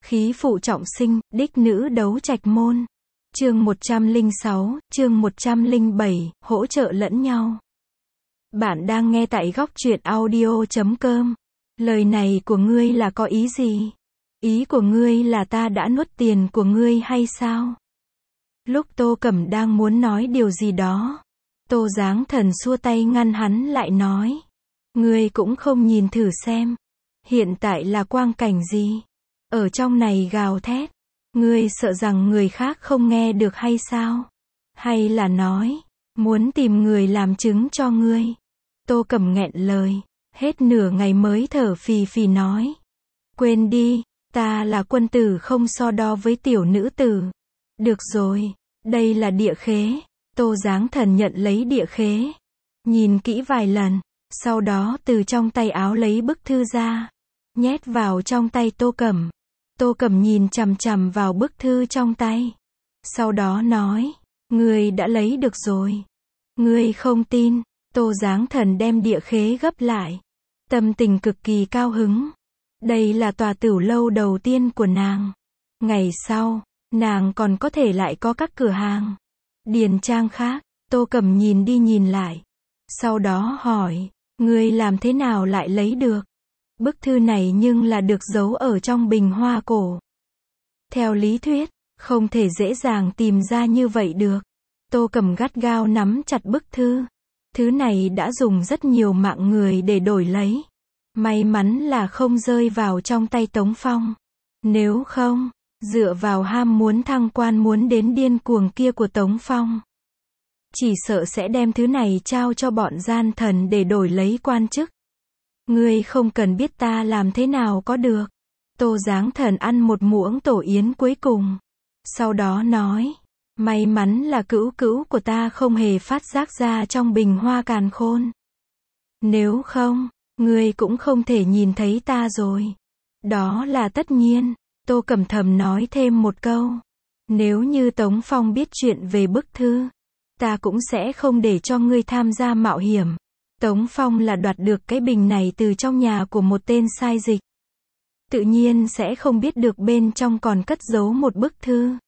Khí phụ trọng sinh, đích nữ đấu trạch môn. Chương 106, chương 107, hỗ trợ lẫn nhau. Bạn đang nghe tại góc truyện audio.com. Lời này của ngươi là có ý gì? Ý của ngươi là ta đã nuốt tiền của ngươi hay sao? Lúc Tô Cẩm đang muốn nói điều gì đó, Tô Giáng Thần xua tay ngăn hắn lại nói. Ngươi cũng không nhìn thử xem. Hiện tại là quang cảnh gì? Ở trong này gào thét. Ngươi sợ rằng người khác không nghe được hay sao? Hay là nói, muốn tìm người làm chứng cho ngươi? Tô Cẩm nghẹn lời, hết nửa ngày mới thở phì phì nói. Quên đi, ta là quân tử không so đo với tiểu nữ tử. Được rồi, đây là địa khế. Tô Giáng Thần nhận lấy địa khế. Nhìn kỹ vài lần, sau đó từ trong tay áo lấy bức thư ra, nhét vào trong tay Tô Cẩm. Tô Cẩm nhìn chằm chằm vào bức thư trong tay. Sau đó nói, ngươi đã lấy được rồi. Ngươi không tin. Tô Giáng Thần đem địa khế gấp lại. Tâm tình cực kỳ cao hứng. Đây là tòa tửu lâu đầu tiên của nàng. Ngày sau, nàng còn có thể lại có các cửa hàng điền trang khác. Tô Cẩm nhìn đi nhìn lại. Sau đó hỏi, ngươi làm thế nào lại lấy được? Bức thư này nhưng là được giấu ở trong bình hoa cổ. Theo lý thuyết, không thể dễ dàng tìm ra như vậy được. Tô Cẩm gắt gao nắm chặt bức thư. Thứ này đã dùng rất nhiều mạng người để đổi lấy. May mắn là không rơi vào trong tay Tống Phong. Nếu không, dựa vào ham muốn thăng quan muốn đến điên cuồng kia của Tống Phong, chỉ sợ sẽ đem thứ này trao cho bọn gian thần để đổi lấy quan chức. Ngươi không cần biết ta làm thế nào có được. Tô Giáng Thần ăn một muỗng tổ yến cuối cùng. Sau đó nói, may mắn là cữu cữu của ta không hề phát giác ra trong bình hoa càn khôn. Nếu không, ngươi cũng không thể nhìn thấy ta rồi. Đó là tất nhiên. Tô Cẩm thầm nói thêm một câu. Nếu như Tống Phong biết chuyện về bức thư, ta cũng sẽ không để cho ngươi tham gia mạo hiểm. Tống Phong là đoạt được cái bình này từ trong nhà của một tên sai dịch. Tự nhiên sẽ không biết được bên trong còn cất giấu một bức thư.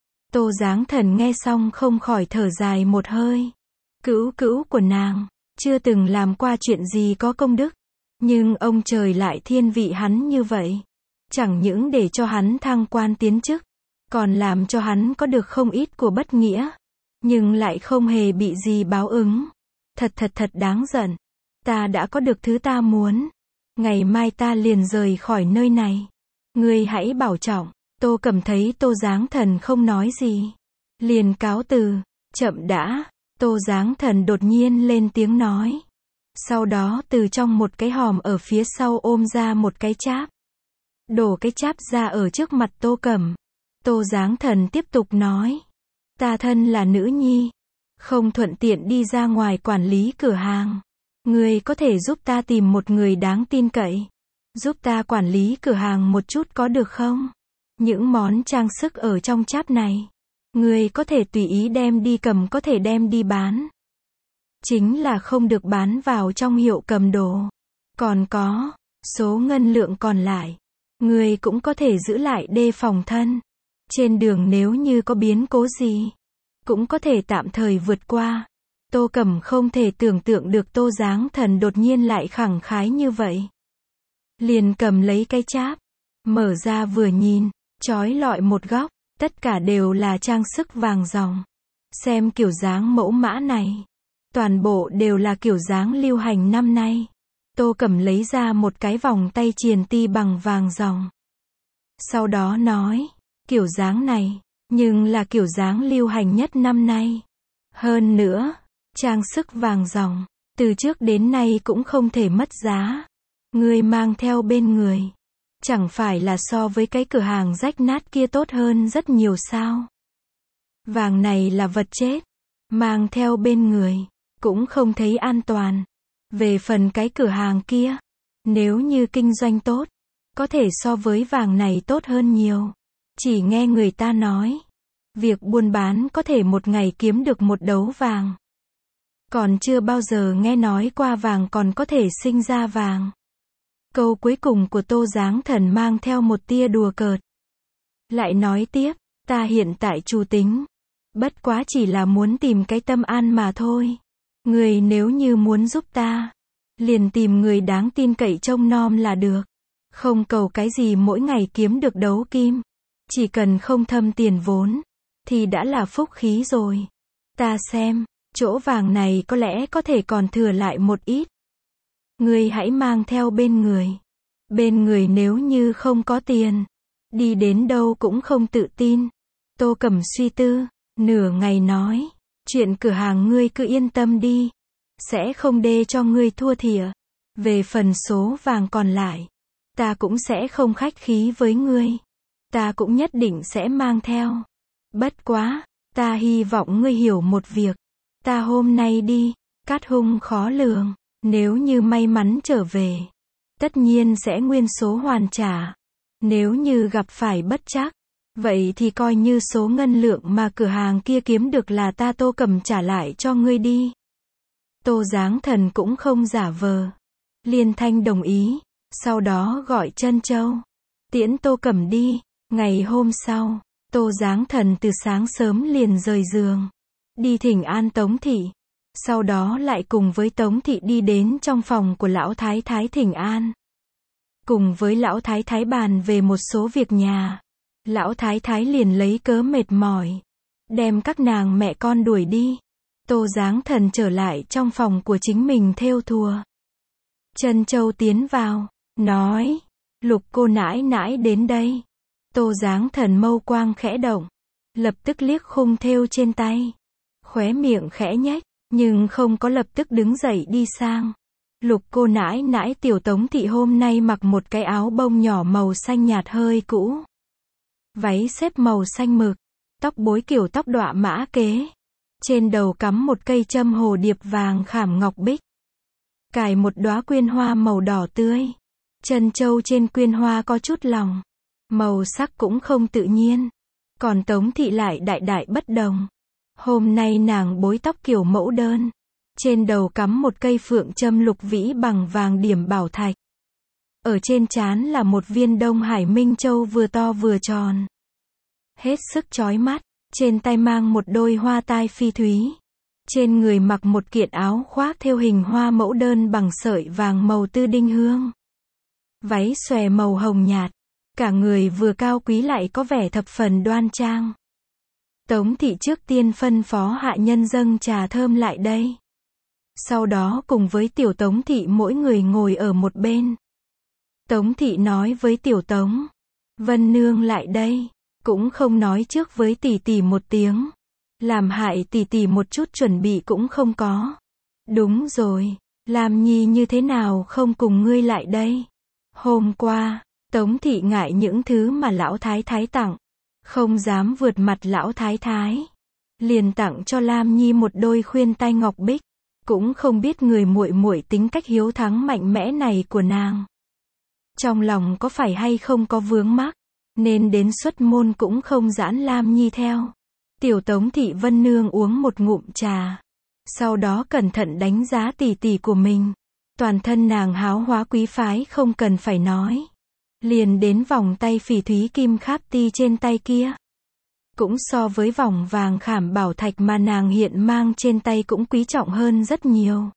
Tô Giáng Thần nghe xong không khỏi thở dài một hơi. Cữu cữu của nàng, chưa từng làm qua chuyện gì có công đức. Nhưng ông trời lại thiên vị hắn như vậy. Chẳng những để cho hắn thăng quan tiến chức, còn làm cho hắn có được không ít của bất nghĩa. Nhưng lại không hề bị gì báo ứng. Thật đáng giận. Ta đã có được thứ ta muốn. Ngày mai ta liền rời khỏi nơi này. Ngươi hãy bảo trọng. Tô Cẩm thấy Tô Giáng Thần không nói gì, liền cáo từ. Chậm đã. Tô Giáng Thần đột nhiên lên tiếng nói. Sau đó từ trong một cái hòm ở phía sau ôm ra một cái cháp. Đổ cái cháp ra ở trước mặt Tô Cẩm. Tô Giáng Thần tiếp tục nói. Ta thân là nữ nhi, không thuận tiện đi ra ngoài quản lý cửa hàng. Ngươi có thể giúp ta tìm một người đáng tin cậy, giúp ta quản lý cửa hàng một chút có được không? Những món trang sức ở trong cháp này, ngươi có thể tùy ý đem đi cầm, có thể đem đi bán. Chính là không được bán vào trong hiệu cầm đồ. Còn có, số ngân lượng còn lại, ngươi cũng có thể giữ lại đề phòng thân. Trên đường nếu như có biến cố gì, cũng có thể tạm thời vượt qua. Tô Cẩm không thể tưởng tượng được Tô Giáng Thần đột nhiên lại khẳng khái như vậy. Liền cầm lấy cái cháp, mở ra vừa nhìn, chói lọi một góc, tất cả đều là trang sức vàng ròng. Xem kiểu dáng mẫu mã này, toàn bộ đều là kiểu dáng lưu hành năm nay. Tô Cẩm lấy ra một cái vòng tay triền ti bằng vàng ròng. Sau đó nói, kiểu dáng này, nhưng là kiểu dáng lưu hành nhất năm nay. Hơn nữa, trang sức vàng ròng, từ trước đến nay cũng không thể mất giá. Ngươi mang theo bên người, chẳng phải là so với cái cửa hàng rách nát kia tốt hơn rất nhiều sao? Vàng này là vật chết, mang theo bên người, cũng không thấy an toàn. Về phần cái cửa hàng kia, nếu như kinh doanh tốt, có thể so với vàng này tốt hơn nhiều. Chỉ nghe người ta nói, việc buôn bán có thể một ngày kiếm được một đấu vàng. Còn chưa bao giờ nghe nói qua vàng còn có thể sinh ra vàng. Câu cuối cùng của Tô Giáng Thần mang theo một tia đùa cợt. Lại nói tiếp, ta hiện tại chủ tính. Bất quá chỉ là muốn tìm cái tâm an mà thôi. Người nếu như muốn giúp ta, liền tìm người đáng tin cậy trông nom là được. Không cầu cái gì mỗi ngày kiếm được đấu kim. Chỉ cần không thâm tiền vốn, thì đã là phúc khí rồi. Ta xem, chỗ vàng này có lẽ có thể còn thừa lại một ít. Ngươi hãy mang theo bên người. Bên người nếu như không có tiền, đi đến đâu cũng không tự tin. Tô Cẩm suy tư, nửa ngày nói, chuyện cửa hàng ngươi cứ yên tâm đi. Sẽ không để cho ngươi thua thiệt. Về phần số vàng còn lại, ta cũng sẽ không khách khí với ngươi. Ta cũng nhất định sẽ mang theo. Bất quá, ta hy vọng ngươi hiểu một việc. Ta hôm nay đi, cát hung khó lường. Nếu như may mắn trở về, tất nhiên sẽ nguyên số hoàn trả. Nếu như gặp phải bất trắc, vậy thì coi như số ngân lượng mà cửa hàng kia kiếm được là ta Tô Cẩm trả lại cho ngươi đi. Tô Giáng Thần cũng không giả vờ. Liên thanh đồng ý, sau đó gọi Trân Châu tiễn Tô Cẩm đi. Ngày hôm sau, Tô Giáng Thần từ sáng sớm liền rời giường, đi thỉnh an Tống thị. Sau đó lại cùng với Tống thị đi đến trong phòng của lão thái thái thỉnh an. Cùng với lão thái thái bàn về một số việc nhà. Lão thái thái liền lấy cớ mệt mỏi, đem các nàng mẹ con đuổi đi. Tô Giáng Thần trở lại trong phòng của chính mình thêu thùa. Trân Châu tiến vào, nói, Lục cô nãi nãi đến đây. Tô Giáng Thần mâu quang khẽ động, lập tức liếc khung thêu trên tay, khóe miệng khẽ nhếch, nhưng không có lập tức đứng dậy đi sang. Lục cô nãi nãi tiểu Tống thị hôm nay mặc một cái áo bông nhỏ màu xanh nhạt hơi cũ, váy xếp màu xanh mực, tóc bối kiểu tóc đọa mã kế, trên đầu cắm một cây châm hồ điệp vàng khảm ngọc bích, cài một đóa quyên hoa màu đỏ tươi. Trân châu trên quyên hoa có chút lòng, màu sắc cũng không tự nhiên. Còn Tống thị lại đại đại bất đồng. Hôm nay nàng bối tóc kiểu mẫu đơn, trên đầu cắm một cây phượng châm lục vĩ bằng vàng điểm bảo thạch. Ở trên trán là một viên Đông Hải Minh Châu vừa to vừa tròn, hết sức chói mắt. Trên tay mang một đôi hoa tai phi thúy. Trên người mặc một kiện áo khoác thêu hình hoa mẫu đơn bằng sợi vàng màu tư đinh hương, váy xòe màu hồng nhạt. Cả người vừa cao quý lại có vẻ thập phần đoan trang. Tống thị trước tiên phân phó hạ nhân dâng trà thơm lại đây. Sau đó cùng với tiểu Tống thị mỗi người ngồi ở một bên. Tống thị nói với tiểu Tống, Vân nương lại đây, cũng không nói trước với tỷ tỷ một tiếng, làm hại tỷ tỷ một chút chuẩn bị cũng không có. Đúng rồi, Lam Nhi như thế nào không cùng ngươi lại đây? Hôm qua, Tống thị ngại những thứ mà lão thái thái tặng, không dám vượt mặt lão thái thái, liền tặng cho Lam Nhi một đôi khuyên tai ngọc bích. Cũng không biết người muội muội tính cách hiếu thắng mạnh mẽ này của nàng, trong lòng có phải hay không có vướng mắc, nên đến xuất môn cũng không giãn Lam Nhi theo. Tiểu Tống thị Vân nương uống một ngụm trà, sau đó cẩn thận đánh giá tỷ tỷ của mình. Toàn thân nàng háo hóa quý phái không cần phải nói. Liền đến vòng tay phỉ thúy kim kháp ti trên tay kia, cũng so với vòng vàng khảm bảo thạch mà nàng hiện mang trên tay cũng quý trọng hơn rất nhiều.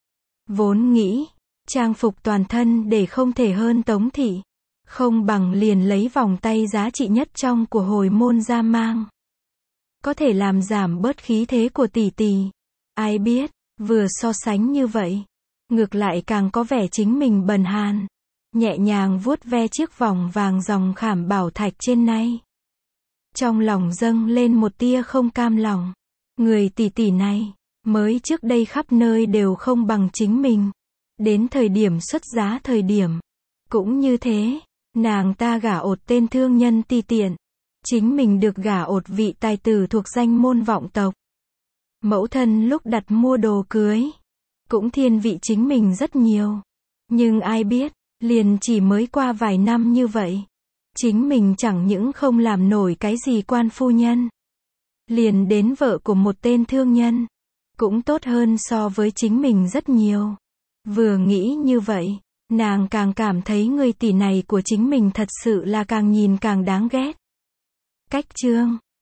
Vốn nghĩ, trang phục toàn thân để không thể hơn Tống thị, không bằng liền lấy vòng tay giá trị nhất trong của hồi môn ra mang. Có thể làm giảm bớt khí thế của tỷ tỷ. Ai biết, vừa so sánh như vậy, ngược lại càng có vẻ chính mình bần hàn. Nhẹ nhàng vuốt ve chiếc vòng vàng dòng khảm bảo thạch trên nay. Trong lòng dâng lên một tia không cam lòng. Người tỷ tỷ này, mới trước đây khắp nơi đều không bằng chính mình. Đến thời điểm xuất giá thời điểm, cũng như thế, nàng ta gả ột tên thương nhân ti tiện. Chính mình được gả ột vị tài tử thuộc danh môn vọng tộc. Mẫu thân lúc đặt mua đồ cưới, cũng thiên vị chính mình rất nhiều. Nhưng ai biết, liền chỉ mới qua vài năm như vậy, chính mình chẳng những không làm nổi cái gì quan phu nhân, liền đến vợ của một tên thương nhân, cũng tốt hơn so với chính mình rất nhiều. Vừa nghĩ như vậy, nàng càng cảm thấy người tỷ này của chính mình thật sự là càng nhìn càng đáng ghét. Cách chương